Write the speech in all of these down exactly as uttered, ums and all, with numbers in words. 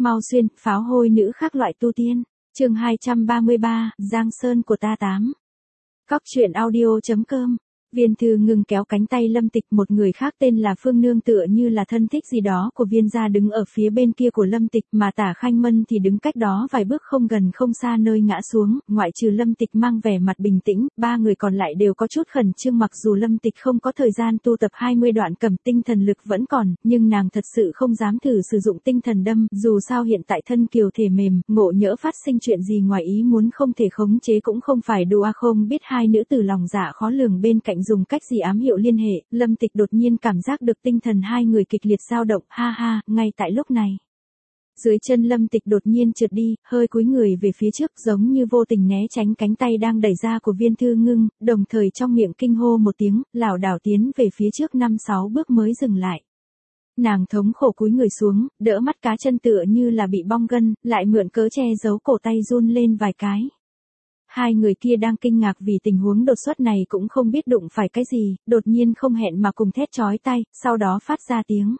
Mau xuyên, pháo hôi nữ khác loại tu tiên. Chương hai trăm ba mươi ba, Giang Sơn của ta tám. Cóc truyện audio chấm com. Viên Thư Ngưng kéo cánh tay Lâm Tịch, một người khác tên là Phương Nương tựa như là thân thích gì đó của Viên gia đứng ở phía bên kia của Lâm Tịch, mà Tả Khanh Mân thì đứng cách đó vài bước không gần không xa nơi ngã xuống, ngoại trừ Lâm Tịch mang vẻ mặt bình tĩnh, ba người còn lại đều có chút khẩn trương. Mặc dù Lâm Tịch không có thời gian tu tập hai mươi đoạn cầm tinh thần lực vẫn còn, nhưng nàng thật sự không dám thử sử dụng tinh thần đâm, dù sao hiện tại thân kiều thể mềm, ngộ nhỡ phát sinh chuyện gì ngoài ý muốn không thể khống chế cũng không phải đùa. Không biết hai nữ tử lòng dạ khó lường bên cạnh dùng cách gì ám hiệu liên hệ, Lâm Tịch đột nhiên cảm giác được tinh thần hai người kịch liệt dao động, ha ha, ngay tại lúc này. Dưới chân Lâm Tịch đột nhiên trượt đi, hơi cúi người về phía trước giống như vô tình né tránh cánh tay đang đẩy ra của Viên Thư Ngưng, đồng thời trong miệng kinh hô một tiếng, lảo đảo tiến về phía trước năm sáu bước mới dừng lại. Nàng thống khổ cúi người xuống, đỡ mắt cá chân tựa như là bị bong gân, lại mượn cớ che giấu cổ tay run lên vài cái. Hai người kia đang kinh ngạc vì tình huống đột xuất này cũng không biết đụng phải cái gì, đột nhiên không hẹn mà cùng thét chói tai, sau đó phát ra tiếng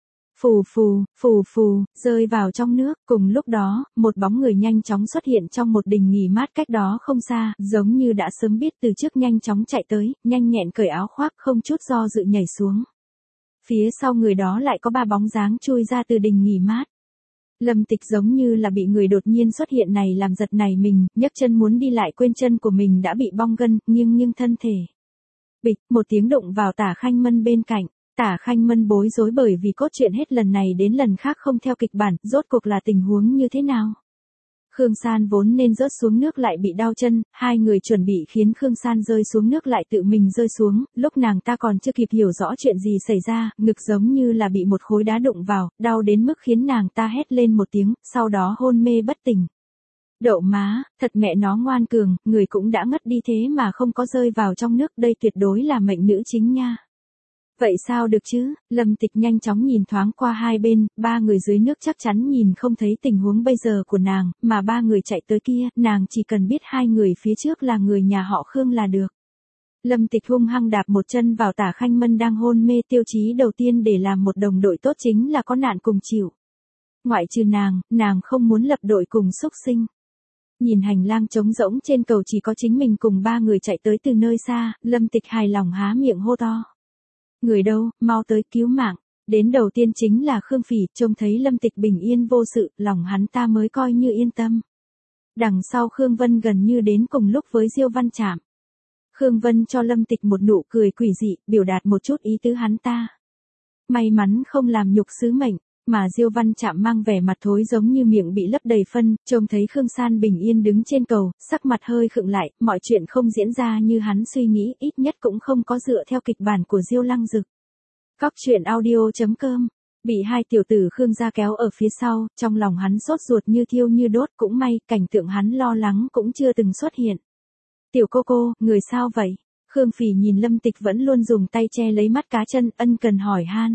phù phù, phù phù, rơi vào trong nước. Cùng lúc đó, một bóng người nhanh chóng xuất hiện trong một đình nghỉ mát cách đó không xa, giống như đã sớm biết từ trước nhanh chóng chạy tới, nhanh nhẹn cởi áo khoác không chút do dự nhảy xuống. Phía sau người đó lại có ba bóng dáng chui ra từ đình nghỉ mát. Lâm Tịch giống như là bị người đột nhiên xuất hiện này làm giật nảy mình, nhấc chân muốn đi lại quên chân của mình đã bị bong gân, nghiêng nghiêng thân thể. Bịch, một tiếng đụng vào Tả Khanh Mân bên cạnh. Tả Khanh Mân bối rối bởi vì cốt truyện hết lần này đến lần khác không theo kịch bản, rốt cuộc là tình huống như thế nào? Khương San vốn nên rớt xuống nước lại bị đau chân, hai người chuẩn bị khiến Khương San rơi xuống nước lại tự mình rơi xuống, lúc nàng ta còn chưa kịp hiểu rõ chuyện gì xảy ra, ngực giống như là bị một khối đá đụng vào, đau đến mức khiến nàng ta hét lên một tiếng, sau đó hôn mê bất tỉnh. Đậu má, thật mẹ nó ngoan cường, người cũng đã ngất đi thế mà không có rơi vào trong nước, đây tuyệt đối là mệnh nữ chính nha. Vậy sao được chứ? Lâm Tịch nhanh chóng nhìn thoáng qua hai bên, ba người dưới nước chắc chắn nhìn không thấy tình huống bây giờ của nàng, mà ba người chạy tới kia, nàng chỉ cần biết hai người phía trước là người nhà họ Khương là được. Lâm Tịch hung hăng đạp một chân vào Tả Khanh Mân đang hôn mê, tiêu chí đầu tiên để làm một đồng đội tốt chính là có nạn cùng chịu. Ngoại trừ nàng, nàng không muốn lập đội cùng xúc sinh. Nhìn hành lang trống rỗng trên cầu chỉ có chính mình cùng ba người chạy tới từ nơi xa, Lâm Tịch hài lòng há miệng hô to. Người đâu, mau tới cứu mạng. Đến đầu tiên chính là Khương Phỉ, trông thấy Lâm Tịch bình yên vô sự, lòng hắn ta mới coi như yên tâm. Đằng sau Khương Vân gần như đến cùng lúc với Diêu Văn Trạm. Khương Vân cho Lâm Tịch một nụ cười quỷ dị, biểu đạt một chút ý tứ hắn ta. May mắn không làm nhục sứ mệnh, mà Diêu Văn Trạm mang vẻ mặt thối giống như miệng bị lấp đầy phân, trông thấy Khương San bình yên đứng trên cầu, sắc mặt hơi khựng lại, mọi chuyện không diễn ra như hắn suy nghĩ, ít nhất cũng không có dựa theo kịch bản của Diêu Lăng Dực. Cóc truyện audio chấm com. Bị hai tiểu tử Khương gia kéo ở phía sau, trong lòng hắn sốt ruột như thiêu như đốt, cũng may, cảnh tượng hắn lo lắng cũng chưa từng xuất hiện. Tiểu cô cô, người sao vậy? Khương Phỉ nhìn Lâm Tịch vẫn luôn dùng tay che lấy mắt cá chân, ân cần hỏi han.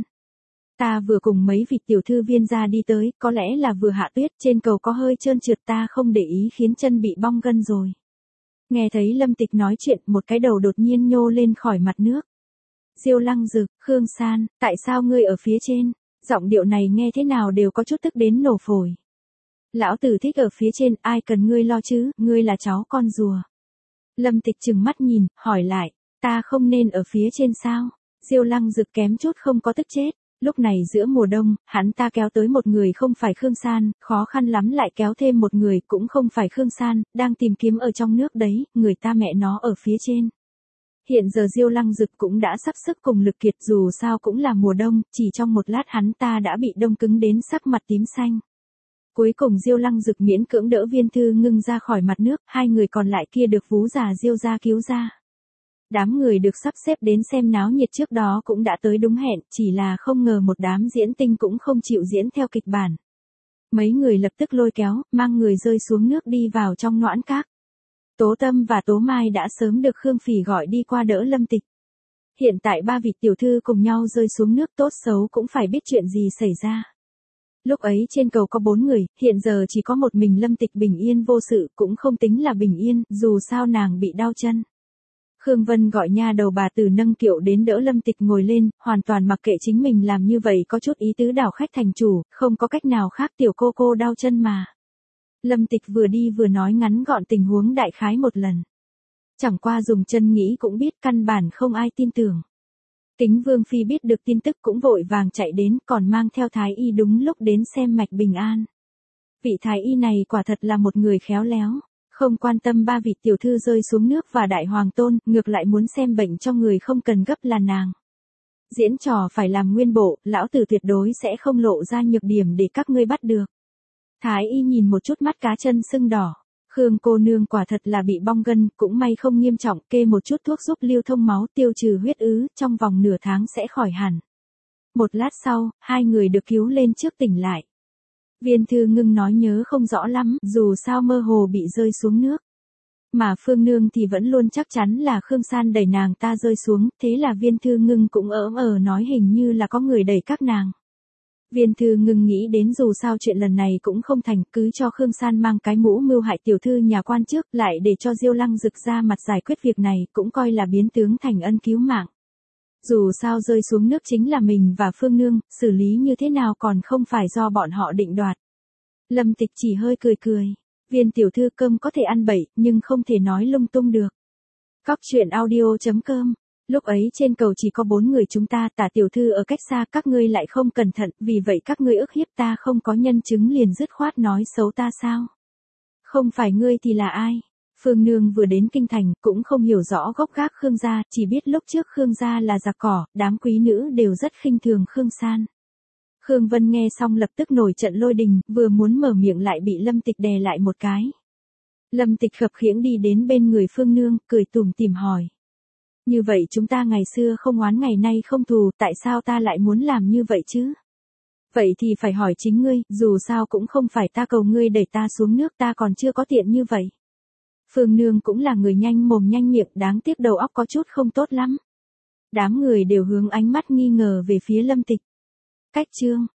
Ta vừa cùng mấy vị tiểu thư Viên gia đi tới, có lẽ là vừa hạ tuyết, trên cầu có hơi trơn trượt, ta không để ý khiến chân bị bong gân rồi. Nghe thấy Lâm Tịch nói chuyện, một cái đầu đột nhiên nhô lên khỏi mặt nước. Diêu Lăng Dực, Khương San, tại sao ngươi ở phía trên? Giọng điệu này nghe thế nào đều có chút tức đến nổ phổi. Lão tử thích ở phía trên, ai cần ngươi lo chứ, ngươi là cháu con rùa. Lâm Tịch trừng mắt nhìn, hỏi lại, ta không nên ở phía trên sao? Diêu Lăng Dực kém chút không có tức chết. Lúc này giữa mùa đông, hắn ta kéo tới một người không phải Khương San, khó khăn lắm lại kéo thêm một người cũng không phải Khương San, đang tìm kiếm ở trong nước đấy, người ta mẹ nó ở phía trên. Hiện giờ Diêu Lăng Dực cũng đã sắp sức cùng lực kiệt, dù sao cũng là mùa đông, chỉ trong một lát hắn ta đã bị đông cứng đến sắc mặt tím xanh. Cuối cùng Diêu Lăng Dực miễn cưỡng đỡ Viên Thư Ngưng ra khỏi mặt nước, hai người còn lại kia được vú già Diêu gia cứu ra. Đám người được sắp xếp đến xem náo nhiệt trước đó cũng đã tới đúng hẹn, chỉ là không ngờ một đám diễn tinh cũng không chịu diễn theo kịch bản. Mấy người lập tức lôi kéo, mang người rơi xuống nước đi vào trong noãn các. Tố Tâm và Tố Mai đã sớm được Khương Phỉ gọi đi qua đỡ Lâm Tịch. Hiện tại ba vị tiểu thư cùng nhau rơi xuống nước, tốt xấu cũng phải biết chuyện gì xảy ra. Lúc ấy trên cầu có bốn người, hiện giờ chỉ có một mình Lâm Tịch bình yên vô sự, cũng không tính là bình yên, dù sao nàng bị đau chân. Khương Vân gọi nha đầu bà Tử nâng kiệu đến đỡ Lâm Tịch ngồi lên, hoàn toàn mặc kệ chính mình làm như vậy có chút ý tứ đảo khách thành chủ, không có cách nào khác tiểu cô cô đau chân mà. Lâm Tịch vừa đi vừa nói ngắn gọn tình huống đại khái một lần. Chẳng qua dùng chân nghĩ cũng biết căn bản không ai tin tưởng. Kính Vương Phi biết được tin tức cũng vội vàng chạy đến còn mang theo Thái Y đúng lúc đến xem mạch bình an. Vị Thái Y này quả thật là một người khéo léo. Không quan tâm ba vị tiểu thư rơi xuống nước và đại hoàng tôn, ngược lại muốn xem bệnh cho người không cần gấp là nàng. Diễn trò phải làm nguyên bộ, lão tử tuyệt đối sẽ không lộ ra nhược điểm để các ngươi bắt được. Thái Y nhìn một chút mắt cá chân sưng đỏ. Khương cô nương quả thật là bị bong gân, cũng may không nghiêm trọng, kê một chút thuốc giúp lưu thông máu tiêu trừ huyết ứ, trong vòng nửa tháng sẽ khỏi hẳn. Một lát sau, hai người được cứu lên trước tỉnh lại. Viên Thư Ngưng nói nhớ không rõ lắm, dù sao mơ hồ bị rơi xuống nước. Mà Phương Nương thì vẫn luôn chắc chắn là Khương San đẩy nàng ta rơi xuống, thế là Viên Thư Ngưng cũng ỡm ờ nói hình như là có người đẩy các nàng. Viên Thư Ngưng nghĩ đến dù sao chuyện lần này cũng không thành, cứ cho Khương San mang cái mũ mưu hại tiểu thư nhà quan trước, lại để cho Diêu Lăng Dực ra mặt giải quyết việc này, cũng coi là biến tướng thành ân cứu mạng. Dù sao rơi xuống nước chính là mình và Phương Nương, xử lý như thế nào còn không phải do bọn họ định đoạt. Lâm Tịch chỉ hơi cười cười. Viên tiểu thư cơm có thể ăn bậy, nhưng không thể nói lung tung được. Cóc truyện audio chấm com. Lúc ấy trên cầu chỉ có bốn người chúng ta, Tả tiểu thư ở cách xa, các ngươi lại không cẩn thận, vì vậy các ngươi ức hiếp ta không có nhân chứng liền dứt khoát nói xấu ta sao? Không phải ngươi thì là ai? Phương Nương vừa đến kinh thành, cũng không hiểu rõ gốc gác Khương gia, chỉ biết lúc trước Khương gia là giặc cỏ, đám quý nữ đều rất khinh thường Khương San. Khương Vân nghe xong lập tức nổi trận lôi đình, vừa muốn mở miệng lại bị Lâm Tịch đè lại một cái. Lâm Tịch khập khiễng đi đến bên người Phương Nương, cười tủm tỉm hỏi. Như vậy chúng ta ngày xưa không oán ngày nay không thù, tại sao ta lại muốn làm như vậy chứ? Vậy thì phải hỏi chính ngươi, dù sao cũng không phải ta cầu ngươi đẩy ta xuống nước, ta còn chưa có tiện như vậy. Phương Nương cũng là người nhanh mồm nhanh miệng, đáng tiếc đầu óc có chút không tốt lắm. Đám người đều hướng ánh mắt nghi ngờ về phía Lâm Tịch. Cách chương